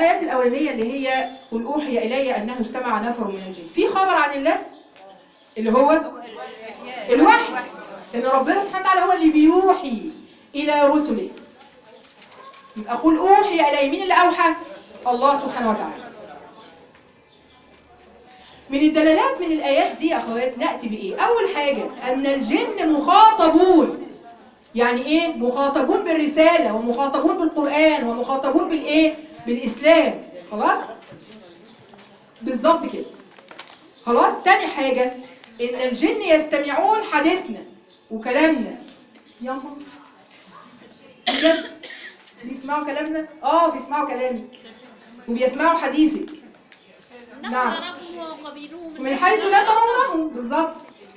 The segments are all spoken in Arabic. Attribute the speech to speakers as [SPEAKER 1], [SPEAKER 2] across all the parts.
[SPEAKER 1] الآيات الأولانية اللي هي قل أوحي إلي أنه استمع نفر من الجن، في خبر عن الله اللي هو الوحي، إن ربنا سبحانه وتعالى هو اللي بيوحي إلى رسله. يبقى قل أوحي إلي، مين اللي أوحى؟ الله سبحانه وتعالى. من الدلالات من الآيات دي يا أخوات نأتي بإيه؟ أول حاجة أن الجن مخاطبون. يعني إيه؟ مخاطبون بالرسالة ومخاطبون بالقرآن ومخاطبون بالإيه؟ بالإسلام. خلاص؟ بالظبط كده. خلاص؟ تاني حاجة إن الجن يستمعون حديثنا وكلامنا. يلا بجد بيسمعوا كلامنا؟ بيسمعوا كلامك وبيسمعوا حديثك. نعم، من حيث لا ترونهم. بالظبط.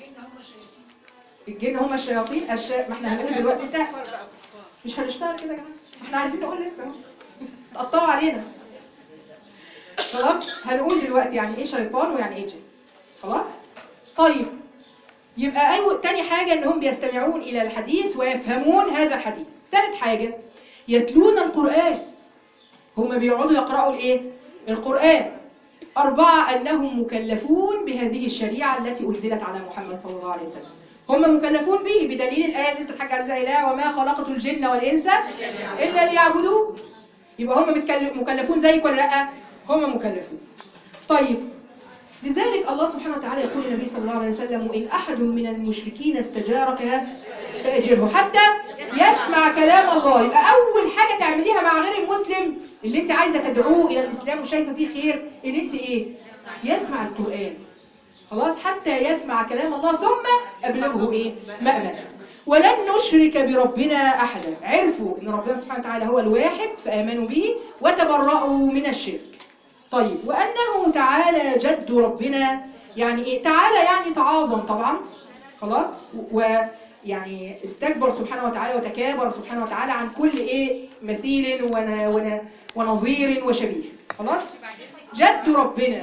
[SPEAKER 1] الجن هم الشياطين. ما احنا هنقول دلوقتي مش هنشتغل كده يا جماعه، احنا عايزين نقول لسه اهو تقطعوا علينا. خلاص هنقول دلوقتي يعني ايه شيطان ويعني ايه جن. خلاص طيب، يبقى تاني حاجه انهم بيستمعون الى الحديث ويفهمون هذا الحديث. ثالث حاجه يتلون القرآن، هم بيقعدوا يقرأوا الايه؟ القرآن. 4 أنهم مكلفون بهذه الشريعة التي أنزلت على محمد صلى الله عليه وسلم. هم مكلفون به بدليل الآية اللي لسه الحاجة عزيزة إله وما خلقت الجن والإنس إلا ليعبدون. يبقى هم مكلفون زيك ولا لأ؟ هم مكلفون. طيب، لذلك الله سبحانه وتعالى يقول للنبي صلى الله عليه وسلم وإن أحد من المشركين استجارك فأجره حتى يسمع كلام الله. يبقى أول حاجة تعمليها مع غير المسلم اللي انت عايزة تدعوه إلى الإسلام وشايفة فيه خير، اللي انت ايه؟ يسمع القرآن. خلاص، حتى يسمع كلام الله ثم أبلغه ايه؟ مأمنا. ولن نشرك بربنا أحدا. عرفوا إن ربنا سبحانه وتعالى هو الواحد فآمنوا به وتبرأوا من الشرك. طيب، وأنه تعالى جد ربنا. يعني إيه تعالى؟ يعني تعاظم طبعا. خلاص، ويعني استكبر سبحانه وتعالى وتكابر سبحانه وتعالى عن كل إيه مثيل ونظير وشبيه. خلاص، جد ربنا.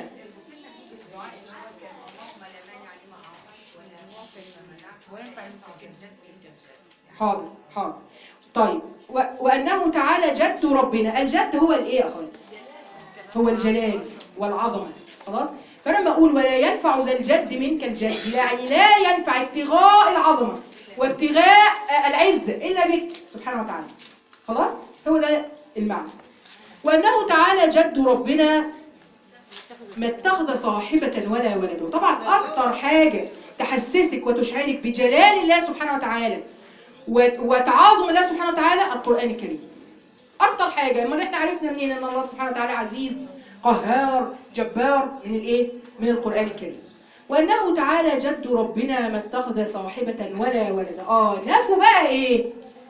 [SPEAKER 1] حاضر حاضر. طيب، وأنه تعالى جد ربنا. الجد هو الإيه يا أخوان؟ هو الجلال والعظمة. خلاص، فلما أقول ولا ينفع ذا الجد منك الجد، يعني لا ينفع ابتغاء العظمة وابتغاء العزة إلا بك سبحانه وتعالى. خلاص، هو ده المعنى. وأنه تعالى جد ربنا ما اتخذ صاحبة ولا ولد. طبعا أكتر حاجة تحسسك وتشعرك بجلال الله سبحانه وتعالى وتعاظم الله سبحانه وتعالى القرآن الكريم. أكتر حاجة. أما احنا عرفنا منين أن الله سبحانه وتعالى عزيز قهار جبار؟ من الإيه؟ من القرآن الكريم. وأنه تعالى جد ربنا ما اتخذ صاحبة ولا ولد. نفوا بقى إيه؟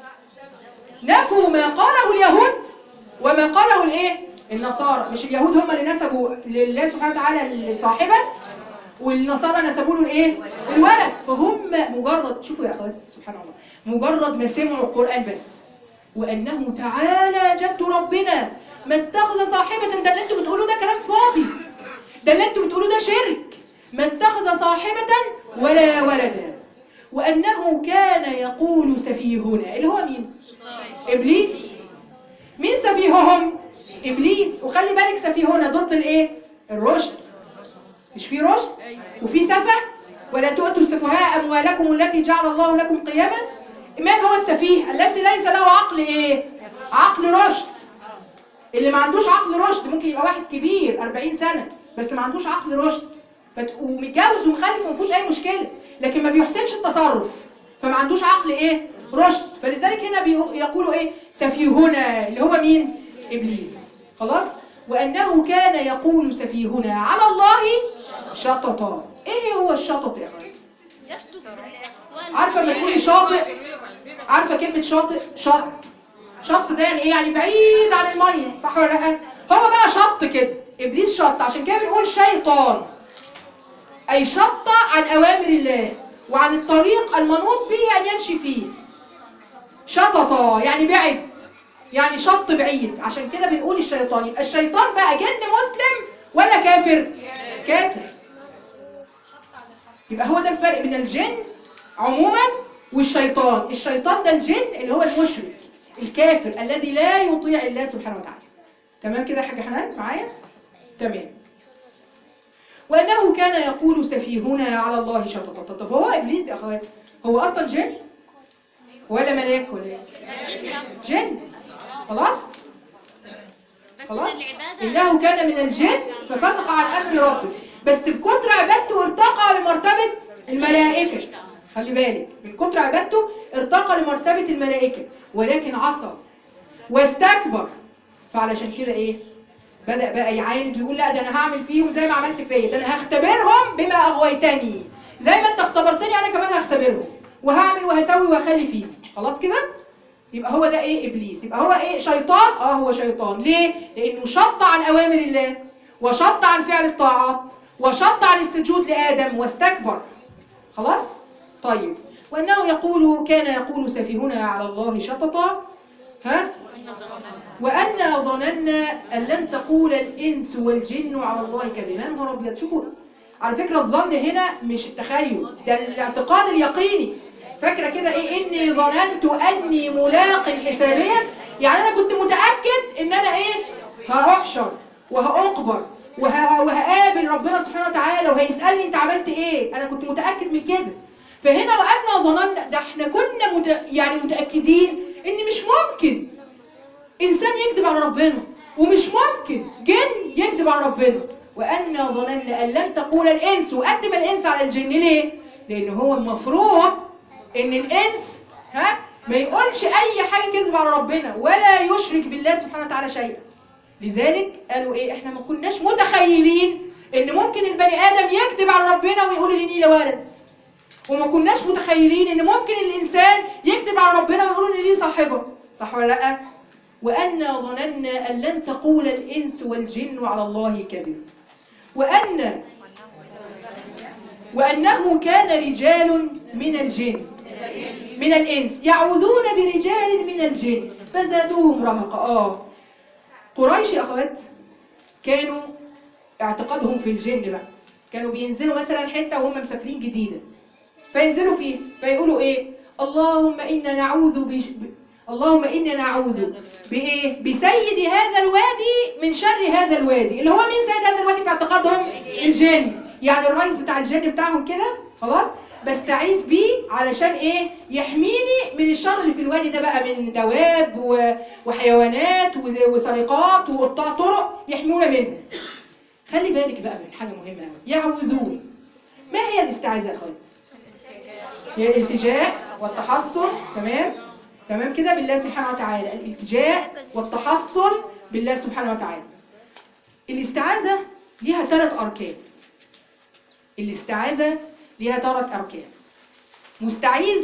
[SPEAKER 1] نفوا ما قاله اليهود وما قاله الإيه؟ النصارى. مش اليهود هم اللي نسبوا لله سبحانه وتعالى الصاحبة، والنصارى نسبوا له الإيه؟ الولد. فهم مجرد، شوفوا يا أخوات سبحان الله، مجرد ما سمعوا القرآن بس وأنه تعالى جد ربنا ما اتخذ صاحبة. ده اللي انتوا بتقولوا ده كلام فاضي، ده اللي انتوا بتقولوا ده شرك. ما اتخذ صاحبة ولا ولدا. وأنه كان يقول سفيهنا، اللي هو مين؟ إبليس. مين سفيههم؟ إبليس. وخلي بالك سفيهنا ضد الإيه؟ الرشد. مش في رشد وفي سفه؟ ولا تؤتوا السفهاء أموالكم التي جعل الله لكم قياما. من هو السفيه؟ الذي ليس له عقل ايه؟ عقل رشد. اللي ما عندوش عقل رشد ممكن يبقى واحد كبير 40 سنة بس ما عندوش عقل رشد، ومتجوز ومخلف وما فيهوش اي مشكلة، لكن ما بيحسنش التصرف فما عندوش عقل ايه؟ رشد. فلذلك هنا يقولوا ايه؟ سفيهنا، اللي هو مين؟ ابليس. خلاص. وانه كان يقول سفيهنا على الله شططا. ايه هو الشطط يا اخوان؟ عارفه لما تقولي شاطئ؟ عارفه كلمه شاطئ؟ شط ده يعني ايه؟ يعني بعيد عن الميه، صح ولا لا؟ هو بقى شط كده، ابليس شط. عشان كده بنقول شيطان، اي شط عن اوامر الله وعن الطريق المنوط به ان يمشي فيه. شططا يعني بعد، يعني شط بعيد. عشان كده بنقول الشيطان. يبقى الشيطان بقى جن مسلم ولا كافر؟ كافر. يبقى هو ده الفرق بين الجن عموما والشيطان. الشيطان ده الجن اللي هو المشرك الكافر الذي لا يطيع الله سبحانه وتعالى. تمام كده يا حاجة حنان معايا؟ تمام. وأنه كان يقول سفيهنا على الله شططا. طب هو إبليس يا أخوات هو أصلا جن ولا ملاك ولا إيه؟ جن. خلاص؟ خلاص؟ إنه كان من الجن ففسق عن أمر ربه، بس بكتر عبادته ارتقى لمرتبة الملائكة. خلي بالك، من كتر عبادته ارتقى لمرتبة الملائكة، ولكن عصى واستكبر. فعلشان كده ايه؟ بدأ بقى يعاند ويقول لا ده انا هعمل فيهم زي ما عملت فيا، ده انا هختبرهم بما اغويتني، زي ما انت اختبرتني انا كمان هختبرهم وهعمل وهسوي وهخلي فيهم. خلاص كده؟ يبقى هو ده ايه؟ ابليس. يبقى هو ايه؟ شيطان. هو شيطان. ليه؟ لانه شط عن اوامر الله، وشط عن فعل الطاعات، وشط عن السجود لآدم واستكبر. خلاص؟ طيب. وانه كان يقول سفيهنا على الله شططا. ها؟ وأنا ظننا أن لن تقول الإنس والجن على الله كذبا. يا نهار أبيض. شوفوا على فكرة الظن هنا مش التخيل، ده الاعتقاد اليقيني. فاكرة كده إيه؟ إني ظننت أني ملاق حسابيا، يعني أنا كنت متأكد إن أنا إيه؟ هأحشر وهأقبر وهقابل ربنا سبحانه وتعالى وهيسألني أنت عملت إيه. أنا كنت متأكد من كده. فهنا وأنا ظننا، ده إحنا كنا يعني متأكدين إن مش ممكن إنسان يكذب على ربنا، ومش ممكن جن يكذب على ربنا. وأنا ظننا أن لن تقول الإنس، وقدم الإنس على الجن ليه؟ لأن هو المفروض إن الإنس ما يقولش أي حاجة كذب على ربنا ولا يشرك بالله سبحانه وتعالى شيئا. لذلك قالوا إيه؟ إحنا ما كناش متخيلين إن ممكن البني آدم يكذب على ربنا ويقول لي لي ولد، وما كناش متخيلين إن ممكن الإنسان يكذب على ربنا ويقول لي لي صاحبة. صح ولا لأ؟ وأنا ظننا أن لن تقول الإنس والجن على الله كذب. وأنه كان رجال من الجن من الإنس يعوذون برجال من الجن فزادوهم رهقا. قريش يا أخوات كانوا اعتقادهم في الجن بقى، كانوا بينزلوا مثلا حتة وهم مسافرين جديدة، فينزلوا فيه فيقولوا إيه؟ اللهم إنا نعوذ بإيه؟ بسيد هذا الوادي من شر هذا الوادي. اللي هو مين سيد هذا الوادي في اعتقادهم؟ الجن. يعني الرئيس بتاع الجن بتاعهم كده. خلاص؟ بستعيذ بيه علشان إيه؟ يحميني من الشر اللي في الوادي ده بقى، من دواب وحيوانات وسرقات وقطاع طرق يحمونا منه. خلي بالك بقى من حاجة مهمة قوي. يعوذون. ما هي الاستعاذة يا أخوات؟ هي الالتجاء والتحصن. تمام كده بالله سبحانه وتعالى. الالتجاء والتحصن بالله سبحانه وتعالى. الاستعاذة ليها 3 أركان. الاستعاذة ليها 3 أركان: مستعيذ،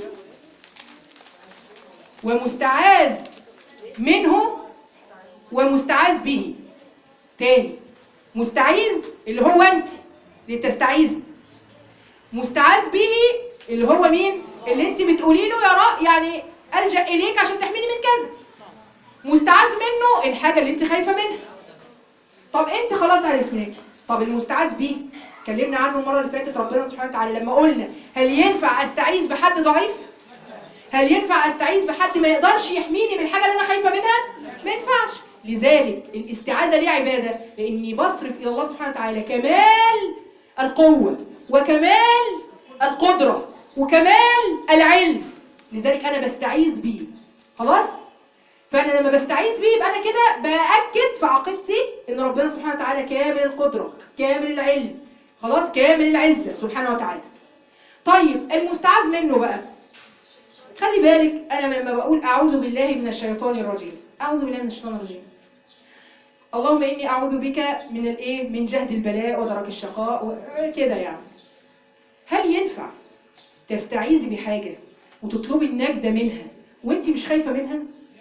[SPEAKER 1] ومستعاذ منه، ومستعاذ به. تاني، مستعيذ اللي هو أنت اللي بتستعيذ، مستعاذ به اللي هو مين؟ اللي انت بتقولي له يا رب يعني ألجأ إليك عشان تحميني من كذا. مستعاذ منه الحاجة اللي انت خايفة منها. طب انت خلاص عرفناك. طب المستعاذ به اتكلمنا عنه المرة اللي فاتت ربنا سبحانه وتعالى لما قلنا هل ينفع استعيذ بحد ضعيف؟ هل ينفع استعيذ بحد ما يقدرش يحميني من الحاجة اللي انا خايفة منها؟ ما ينفعش. لذلك الاستعاذة ليه عبادة، لاني بصرف الى الله سبحانه وتعالى كمال القوة وكمال القدرة وكمال العلم. لذلك انا بستعيذ بيه. خلاص؟ فانا لما بستعيذ بيه يبقى انا كده باكد في عقيدتي ان ربنا سبحانه وتعالى كامل القدرة، كامل العلم، خلاص، كامل العزة سبحانه وتعالى. طيب المستعاذ منه بقى، خلي بالك انا لما بقول اعوذ بالله من الشيطان الرجيم، اعوذ بالله من الشيطان الرجيم، اللهم اني اعوذ بك من الايه؟ من جهد البلاء ودرك الشقاء كده يعني. هل ينفع تستعيذي بحاجة وتطلبي النجدة منها وانت مش خايفة منها؟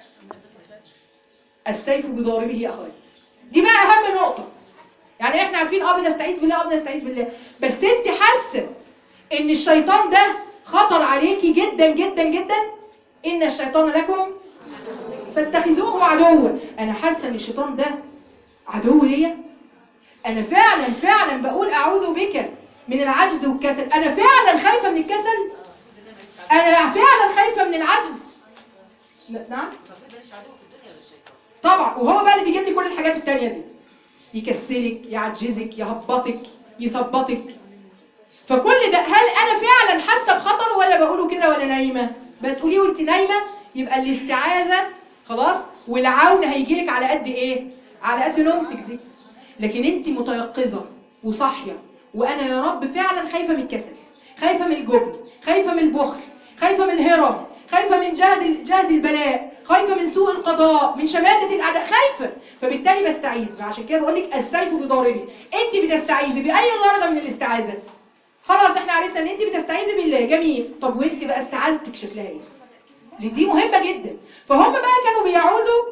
[SPEAKER 1] السيف بضاربه يا اخوات. دي بقى اهم نقطة. يعني احنا عارفين بنستعيذ بالله، بنستعيذ بالله، بس انت حاسة ان الشيطان ده خطر عليكي جدا جدا جدا. ان الشيطان لكم فاتخذوه عدوا. انا حاسة ان الشيطان ده عدو ليا. انا فعلا بقول اعوذ بك من العجز والكسل. انا فعلا خايفة من الكسل، انا فعلا خايفة من العجز. نعم.
[SPEAKER 2] المفروض ماليش عدو في الدنيا غير الشيطان.
[SPEAKER 1] طبعا. وهو بقى اللي بيجيب لي كل الحاجات التانية دي، يكسلك، يعجزك، يهبطك، يثبطك. فكل ده هل انا فعلا حاسه بخطر ولا بقوله كده ولا نايمه؟ بتقوليه وانت نايمه، يبقى الاستعاذه خلاص والعون هيجيلك على قد ايه؟ على قد نومتك دي. لكن انت متيقظه وصاحيه، وانا يا رب فعلا خايفه من الكسل، خايفه من الجبن، خايفه من البخل، خايفه من الهرم، خايفه من جهد البلاء، خايفه من سوء القضاء، من شماتة الاعداء، خايفه. فبالتالي بستعيذ. فعشان كده بقول لك السيف بضاربه. انت بتستعيذي باي درجه من الاستعاذه؟ خلاص احنا عرفنا ان انت بتستعيذي بالله، جميل. طب وانت بقى استعاذتك شكلها ايه؟ دي مهمه جدا. فهم بقى كانوا بيعوذوا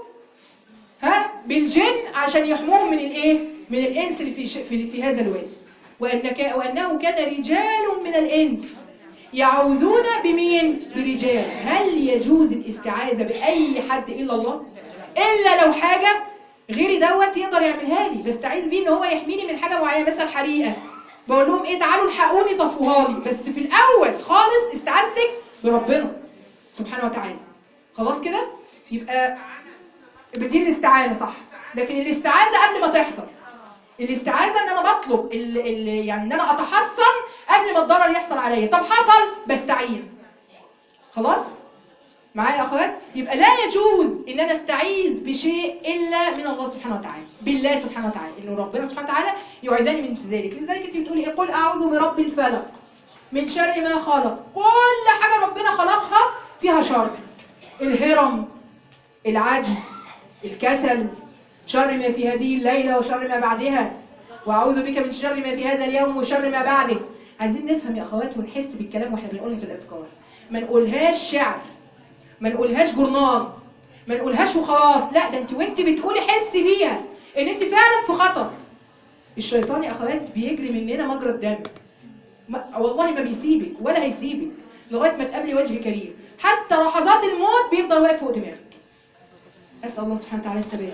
[SPEAKER 1] بالجن عشان يحموهم من الايه؟ من الانس اللي في هذا الوادي. وانه كان رجال من الانس يعوذون بمين؟ برجال. هل يجوز الاستعاذه باي حد الا الله؟ الا لو حاجه غيري دوت يقدر يعملها لي، بستعيذ بيه ان هو يحميني من حاجه معينه، مثلا حريقه، بقول لهم ايه تعالوا الحقوني طفوها لي. بس في الاول خالص استعاذتك بربنا سبحانه وتعالى. خلاص كده؟ يبقى بدي الاستعانه صح. لكن الاستعاذه قبل ما تحصل، الاستعاذه ان انا بطلب يعني ان انا اتحصن قبل ما الضرر يحصل عليا. طب حصل، بستعيذ. خلاص معايا يا اخوات؟ يبقى لا يجوز ان انا استعيذ بشيء الا من الله سبحانه وتعالى، بالله سبحانه وتعالى، انه ربنا سبحانه وتعالى يعيذني من ذلك. لذلك انت بتقولي ايه؟ قل اعوذ برب الفلق من شر ما خلق. كل حاجه ربنا خلقها فيها شر. الهرم، العجز، الكسل، شر ما في هذه الليله وشر ما بعدها، واعوذ بك من شر ما في هذا اليوم وشر ما بعده. عايزين نفهم يا اخوات ونحس بالكلام واحنا بنقولها في الاذكار. ما نقولهاش شعر، ما نقولهاش جرنان، ما نقولهاش وخلاص. لا، ده انت وانت بتقولي حسي بيها ان انت فعلا في خطر. الشيطان يا اخوات بيجري مننا مجرى الدم، والله ما بيسيبك ولا هيسيبك لغايه ما تقابلي وجه كريم. حتى لحظات الموت بيفضل واقف فوق دماغك. اسال الله سبحانه وتعالى الثبات.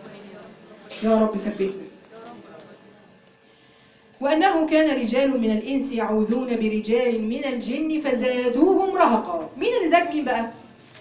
[SPEAKER 1] يا رب ثبتنا. وأنه كان رجال من الإنس يعوذون برجال من الجن فزادوهم رهقا. مين اللي زاد مين بقى؟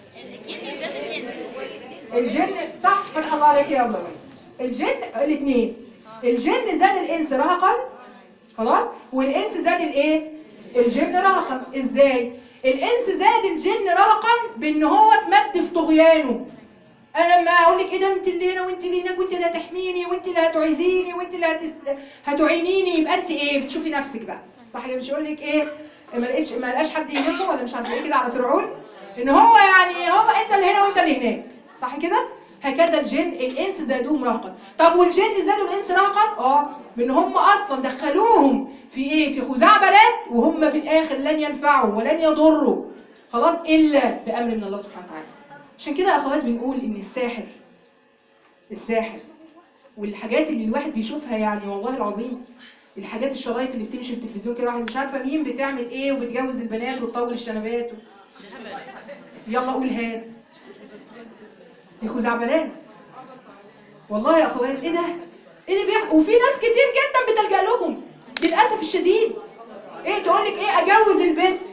[SPEAKER 1] الجن. صح، فتح الله عليك يا الله. الجن الاثنين. الجن زاد الإنس رهقا، خلاص، والإنس زاد الايه؟ الجن رهقا. ازاي؟ الإنس زاد الجن رهقا بأن هو اتمد في طغيانه. انا لما اقول لك ايه ده انت اللي هنا وانت اللي هناك وانت اللي هتحميني وانت اللي هتعيذيني وانت اللي هتعينيني، يبقى انت ايه؟ بتشوفي نفسك بقى، صح كده؟ مش يقول لك ايه ما لقاش حد يهمه ولا مش عارف ايه كده على فرعون، ان هو يعني هو انت اللي هنا وانت اللي هناك، صح كده؟ هكذا الجن الانس زادوهم رهقا. طب والجن زادوا الانس رهقا بان هم اصلا دخلوهم في ايه؟ في خزعبلات، وهم في الاخر لن ينفعوا ولن يضروا خلاص الا بامر من الله سبحانه وتعالى. عشان كده اخوات بنقول ان الساحر والحاجات اللي الواحد بيشوفها، يعني والله العظيم الحاجات الشرايط اللي بتمشي في التلفزيون كده، واحد مش عارفه مين بتعمل ايه وبتجوز البنات وتطول الشنبات يلا قول هات، دي خزعبلات والله يا اخوات. ايه ده؟ ايه اللي بيحصل؟ وفي ناس كتير جدا بتلجأ لهم للاسف الشديد. ايه تقول لك ايه؟ اجوز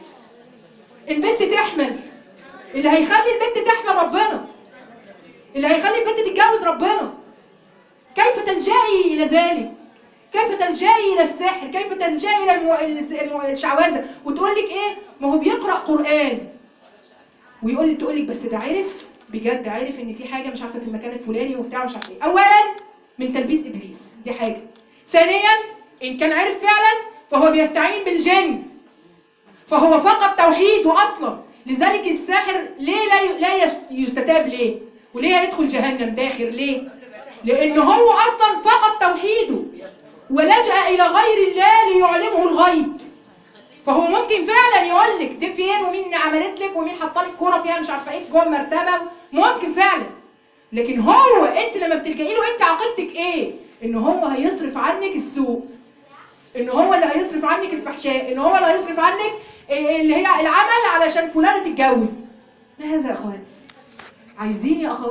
[SPEAKER 1] البنت تحمل. اللي هيخلي البنت تحمل ربنا، اللي هيخلي البنت تتجوز ربنا. كيف تلجئي الى ذلك؟ كيف تلجئي الى السحر؟ كيف تلجئي الى الشعوذه؟ وتقول لك ايه؟ ما هو بيقرأ قرآن ويقول لك، تقول لك بس ده عرف بجد، عرف ان في حاجه مش عارفه في المكان الفلاني وبتاع مش عارفه ايه. اولا من تلبيس ابليس، دي حاجه. ثانيا ان كان عرف فعلا فهو بيستعين بالجن، فهو فقد توحيده اصلا. لذلك الساحر ليه لا يستتاب؟ ليه؟ وليه يدخل جهنم داخر؟ ليه؟ لأن هو أصلا فقد توحيده ولجأ إلى غير الله ليعلمه الغيب. فهو ممكن فعلا يقول لك دي فين ومين عملت لك ومين حط لك كوره فيها مش عارفه ايه جوه المرتبه، ممكن فعلا. لكن هو انت لما بتلجئي له انت عقيدتك ايه؟ ان هو هيصرف عنك السوء، ان هو اللي هيصرف عنك الفحشاء، ان هو اللي هيصرف عنك اللي هي العمل علشان فلانه تتجوز. ما هذا يا اخوات؟ عايزين يا اخوات